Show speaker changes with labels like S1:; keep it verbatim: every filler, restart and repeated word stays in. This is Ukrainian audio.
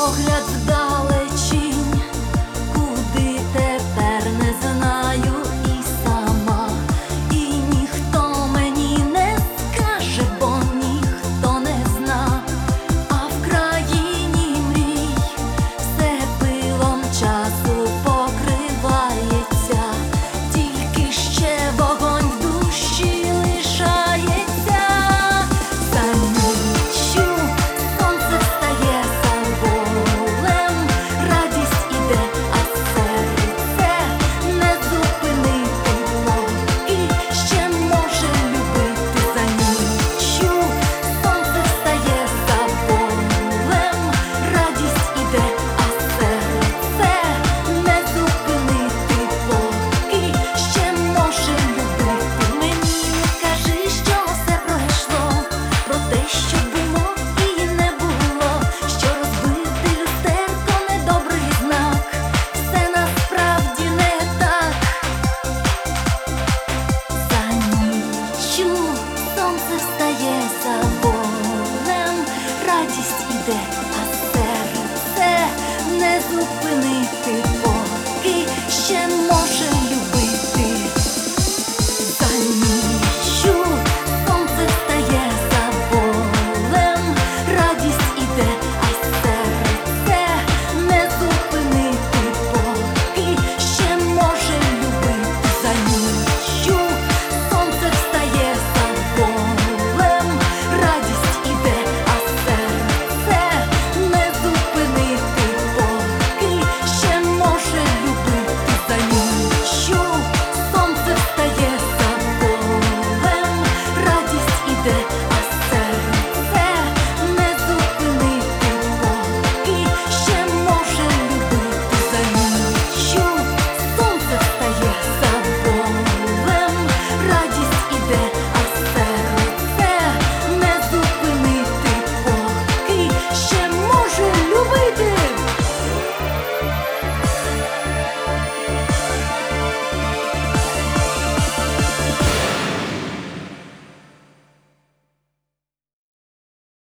S1: погляд вдалечінь, куди тепер не знаю і сама, і ніхто мені не скаже, бо ніхто не зна. А в країні мрій все пилом часу покривається, тільки ще вогонь в душі лишається. За ніччю сонце встає за болем, радість іде, а серце не зупинити, поки ще може любити. За ніччю сонце встає за болем, радість іде, а серце не зупинити, поки ще може любити. Мені не кажи, що все пройшло, про те, що було і не було, що розбите люстерко – недобрий знак. Все насправді не так. За ніччю сонце встає за болем, радість іде,